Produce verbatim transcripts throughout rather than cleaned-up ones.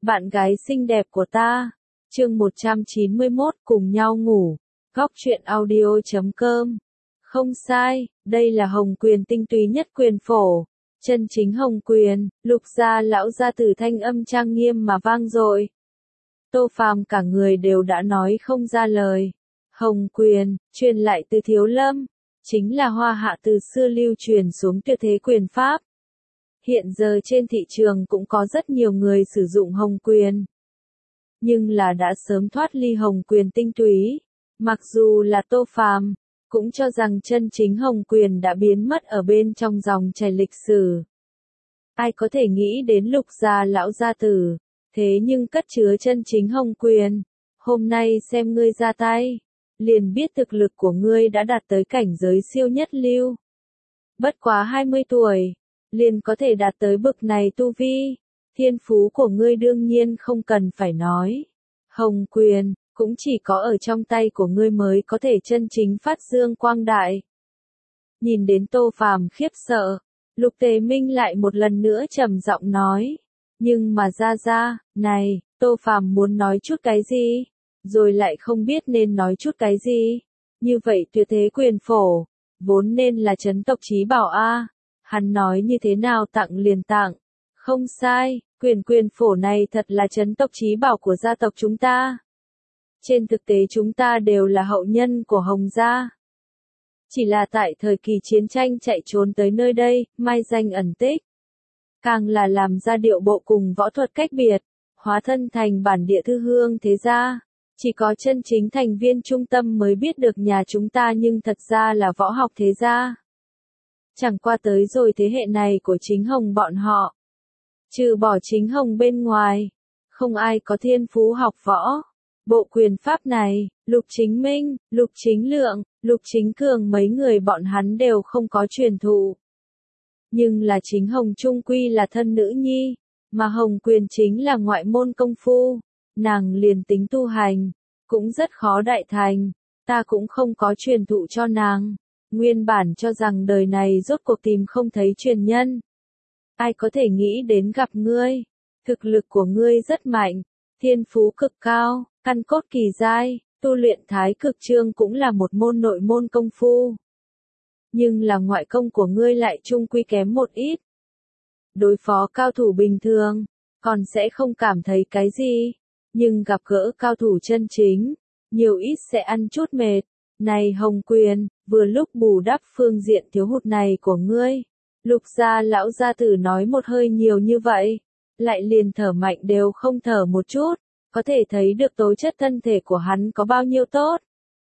bạn gái xinh đẹp của ta. Chương một trăm chín mươi mốt cùng nhau ngủ. Góc truyện audio chấm com. Không sai, đây là hồng quyền tinh túy nhất quyền phổ. Chân chính hồng quyền, Lục gia lão gia tử thanh âm trang nghiêm mà vang dội. Tô Phàm cả người đều đã nói không ra lời. Hồng quyền, truyền lại từ Thiếu Lâm, chính là Hoa Hạ từ xưa lưu truyền xuống tuyệt thế quyền pháp. Hiện giờ trên thị trường cũng có rất nhiều người sử dụng hồng quyền. Nhưng là đã sớm thoát ly hồng quyền tinh túy. Mặc dù là Tô Phàm, cũng cho rằng chân chính hồng quyền đã biến mất ở bên trong dòng chảy lịch sử. Ai có thể nghĩ đến Lục gia lão gia tử, thế nhưng cất chứa chân chính hồng quyền. Hôm nay xem ngươi ra tay, liền biết thực lực của ngươi đã đạt tới cảnh giới siêu nhất lưu. Bất quá hai mươi tuổi, liền có thể đạt tới bực này tu vi. Thiên phú của ngươi đương nhiên không cần phải nói. Hồng quyền, cũng chỉ có ở trong tay của ngươi mới có thể chân chính phát dương quang đại. Nhìn đến Tô Phàm khiếp sợ, Lục Tề Minh lại một lần nữa trầm giọng nói. Nhưng mà ra ra, này, Tô Phàm muốn nói chút cái gì, rồi lại không biết nên nói chút cái gì. Như vậy tuyệt thế quyền phổ, vốn nên là trấn tộc chí bảo a. Hắn nói như thế nào tặng liền tặng. Không sai, quyền quyền phổ này thật là trấn tộc chí bảo của gia tộc chúng ta. Trên thực tế chúng ta đều là hậu nhân của Hồng gia. Chỉ là tại thời kỳ chiến tranh chạy trốn tới nơi đây, mai danh ẩn tích. Càng là làm ra điệu bộ cùng võ thuật cách biệt, hóa thân thành bản địa thư hương thế gia. Chỉ có chân chính thành viên trung tâm mới biết được nhà chúng ta nhưng thật ra là võ học thế gia. Chẳng qua tới rồi thế hệ này của chính Hồng bọn họ. Trừ bỏ chính Hồng bên ngoài, không ai có thiên phú học võ. Bộ quyền pháp này, Lục Chính Minh, Lục Chính Lượng, Lục Chính Cường mấy người bọn hắn đều không có truyền thụ. Nhưng là chính Hồng trung quy là thân nữ nhi, mà Hồng quyền chính là ngoại môn công phu. Nàng liền tính tu hành, cũng rất khó đại thành, ta cũng không có truyền thụ cho nàng. Nguyên bản cho rằng đời này rốt cuộc tìm không thấy truyền nhân. Ai có thể nghĩ đến gặp ngươi, thực lực của ngươi rất mạnh, thiên phú cực cao, căn cốt kỳ giai, tu luyện thái cực chương cũng là một môn nội môn công phu. Nhưng là ngoại công của ngươi lại trung quy kém một ít. Đối phó cao thủ bình thường, còn sẽ không cảm thấy cái gì. Nhưng gặp gỡ cao thủ chân chính, nhiều ít sẽ ăn chút mệt. Này Hồng quyền, vừa lúc bù đắp phương diện thiếu hụt này của ngươi. Lục gia lão gia tử nói một hơi nhiều như vậy, lại liền thở mạnh đều không thở một chút, có thể thấy được tố chất thân thể của hắn có bao nhiêu tốt.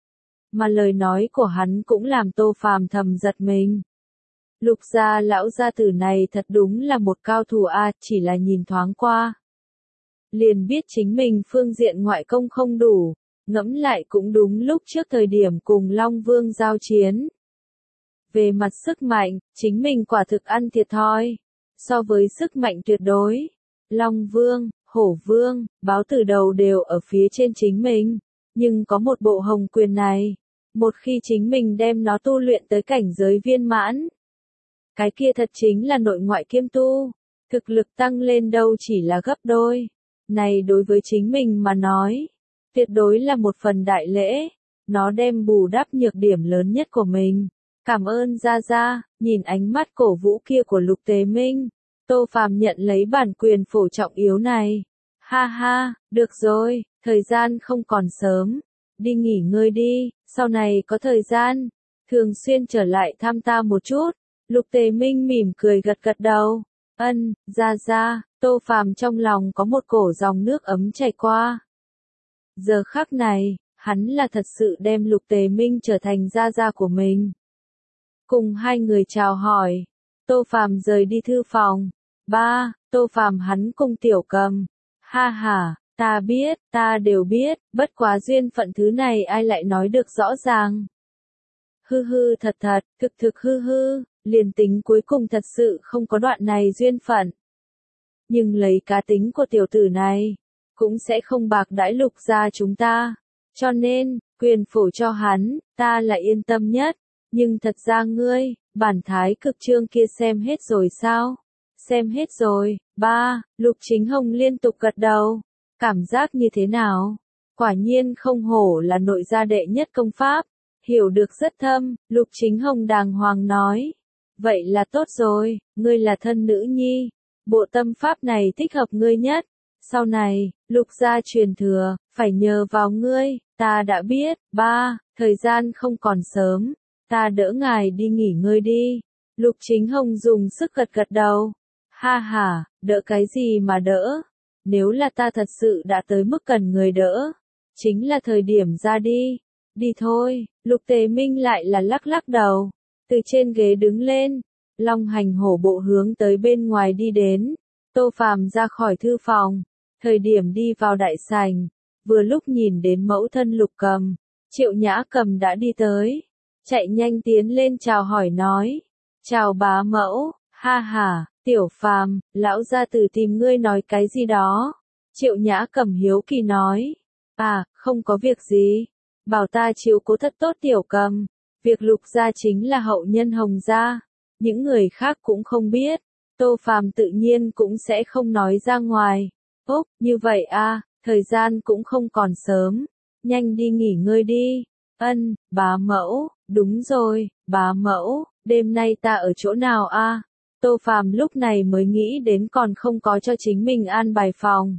Mà lời nói của hắn cũng làm Tô Phàm thầm giật mình. Lục gia lão gia tử này thật đúng là một cao thủ a, chỉ là nhìn thoáng qua. Liền biết chính mình phương diện ngoại công không đủ, ngẫm lại cũng đúng lúc trước thời điểm cùng Long Vương giao chiến. Về mặt sức mạnh, chính mình quả thực ăn thiệt thòi. So với sức mạnh tuyệt đối, Long Vương, Hổ Vương, Báo Tử đầu đều ở phía trên chính mình. Nhưng có một bộ hồng quyền này, một khi chính mình đem nó tu luyện tới cảnh giới viên mãn, cái kia thật chính là nội ngoại kiêm tu, thực lực tăng lên đâu chỉ là gấp đôi. Này đối với chính mình mà nói, tuyệt đối là một phần đại lễ, nó đem bù đắp nhược điểm lớn nhất của mình. Cảm ơn gia gia, nhìn ánh mắt cổ vũ kia của Lục Tề Minh, Tô Phàm nhận lấy bản quyền phổ trọng yếu này. Ha ha, được rồi, thời gian không còn sớm, đi nghỉ ngơi đi, sau này có thời gian, thường xuyên trở lại thăm ta một chút. Lục Tề Minh mỉm cười gật gật đầu. Ân, gia gia. Tô Phàm trong lòng có một cổ dòng nước ấm chảy qua. Giờ khắc này, hắn là thật sự đem Lục Tề Minh trở thành gia gia của mình. Cùng hai người chào hỏi, Tô Phàm rời đi thư phòng. Ba, Tô Phàm hắn cùng Tiểu Cầm. Ha ha, ta biết, ta đều biết, bất quá duyên phận thứ này ai lại nói được rõ ràng. Hư hư thật thật, thực thực hư hư, liền tính cuối cùng thật sự không có đoạn này duyên phận. Nhưng lấy cá tính của tiểu tử này, cũng sẽ không bạc đãi Lục gia chúng ta. Cho nên, quyền phổ cho hắn, ta là yên tâm nhất. Nhưng thật ra ngươi, bản thái cực chương kia xem hết rồi sao? Xem hết rồi, ba, Lục Chính Hồng liên tục gật đầu. Cảm giác như thế nào? Quả nhiên không hổ là nội gia đệ nhất công pháp. Hiểu được rất thâm, Lục Chính Hồng đàng hoàng nói. Vậy là tốt rồi, ngươi là thân nữ nhi. Bộ tâm pháp này thích hợp ngươi nhất. Sau này, Lục gia truyền thừa, phải nhờ vào ngươi, ta đã biết. Ba, thời gian không còn sớm. Ta đỡ ngài đi nghỉ ngơi đi. Lục Chính Hồng dùng sức gật gật đầu. Ha ha, đỡ cái gì mà đỡ? Nếu là ta thật sự đã tới mức cần người đỡ, chính là thời điểm ra đi. Đi thôi, Lục Tề Minh lại là lắc lắc đầu. Từ trên ghế đứng lên, long hành hổ bộ hướng tới bên ngoài đi đến. Tô Phàm ra khỏi thư phòng, thời điểm đi vào đại sảnh, vừa lúc nhìn đến mẫu thân Lục Cầm, Triệu Nhã Cầm đã đi tới, chạy nhanh tiến lên chào hỏi nói, chào bá mẫu, ha ha, Tiểu Phàm, lão gia tử tìm ngươi nói cái gì đó. Triệu Nhã Cầm hiếu kỳ nói, à, không có việc gì, bảo ta chiếu cố thật tốt Tiểu Cầm, việc Lục gia chính là hậu nhân Hồng gia, những người khác cũng không biết, Tô Phàm tự nhiên cũng sẽ không nói ra ngoài. Úc, như vậy à, thời gian cũng không còn sớm, nhanh đi nghỉ ngơi đi. Ân, bá mẫu, đúng rồi, bá mẫu, đêm nay ta ở chỗ nào a? À? Tô Phàm lúc này mới nghĩ đến còn không có cho chính mình an bài phòng.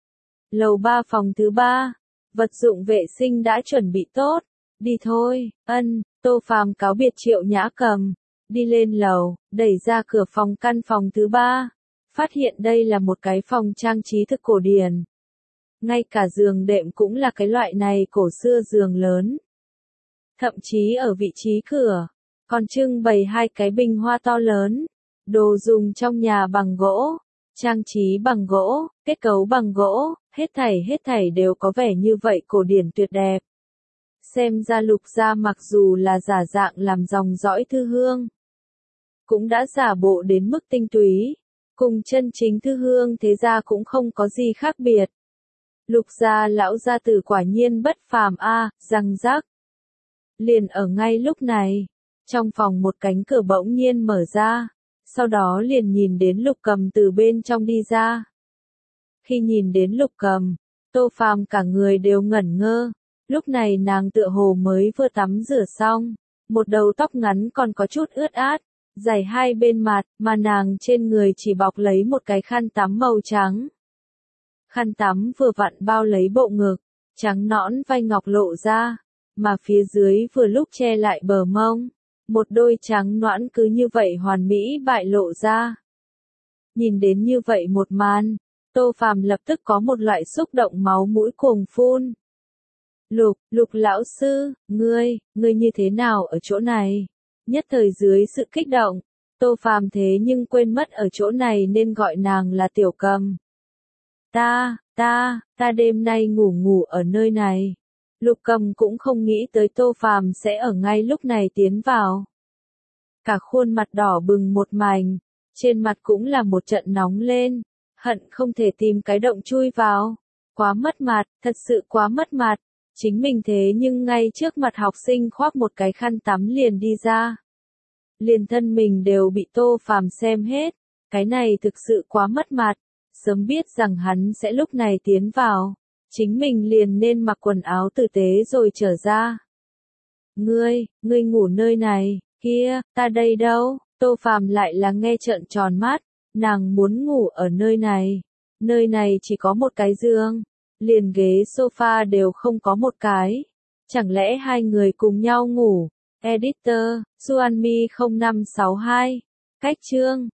Lầu ba phòng thứ ba, vật dụng vệ sinh đã chuẩn bị tốt, đi thôi. Ân, Tô Phàm cáo biệt Triệu Nhã Cầm, đi lên lầu, đẩy ra cửa phòng căn phòng thứ ba, phát hiện đây là một cái phòng trang trí thực cổ điển. Ngay cả giường đệm cũng là cái loại này cổ xưa giường lớn. Thậm chí ở vị trí cửa, còn trưng bày hai cái bình hoa to lớn, đồ dùng trong nhà bằng gỗ, trang trí bằng gỗ, kết cấu bằng gỗ, hết thảy hết thảy đều có vẻ như vậy cổ điển tuyệt đẹp. Xem ra Lục gia mặc dù là giả dạng làm dòng dõi thư hương, cũng đã giả bộ đến mức tinh túy, cùng chân chính thư hương thế gia cũng không có gì khác biệt. Lục gia lão gia tử quả nhiên bất phàm a, răng rắc. Liền ở ngay lúc này, trong phòng một cánh cửa bỗng nhiên mở ra, sau đó liền nhìn đến Lục Cầm từ bên trong đi ra. Khi nhìn đến Lục Cầm, Tô Phàm cả người đều ngẩn ngơ, lúc này nàng tựa hồ mới vừa tắm rửa xong, một đầu tóc ngắn còn có chút ướt át, dải hai bên mặt, mà nàng trên người chỉ bọc lấy một cái khăn tắm màu trắng. Khăn tắm vừa vặn bao lấy bộ ngực, trắng nõn vai ngọc lộ ra, mà phía dưới vừa lúc che lại bờ mông, một đôi trắng nõn cứ như vậy hoàn mỹ bại lộ ra. Nhìn đến như vậy một màn, Tô Phàm lập tức có một loại xúc động máu mũi cuồng phun. Lục, Lục lão sư, ngươi, ngươi như thế nào ở chỗ này? Nhất thời dưới sự kích động, Tô Phàm thế nhưng quên mất ở chỗ này nên gọi nàng là Tiểu Cầm. Ta, ta, ta đêm nay ngủ ngủ ở nơi này. Lục Cầm cũng không nghĩ tới Tô Phàm sẽ ở ngay lúc này tiến vào. Cả khuôn mặt đỏ bừng một mảnh, trên mặt cũng là một trận nóng lên, hận không thể tìm cái động chui vào. Quá mất mặt, thật sự quá mất mặt. Chính mình thế nhưng ngay trước mặt học sinh khoác một cái khăn tắm liền đi ra. Liền thân mình đều bị Tô Phàm xem hết, cái này thực sự quá mất mặt, sớm biết rằng hắn sẽ lúc này tiến vào, chính mình liền nên mặc quần áo tử tế rồi trở ra. Ngươi, ngươi ngủ nơi này, kia, ta đây đâu? Tô Phàm lại là nghe trợn tròn mắt, nàng muốn ngủ ở nơi này, nơi này chỉ có một cái giường. Liền ghế sofa đều không có một cái. Chẳng lẽ hai người cùng nhau ngủ? Editor, Xuanmi không năm sáu hai. Cách chương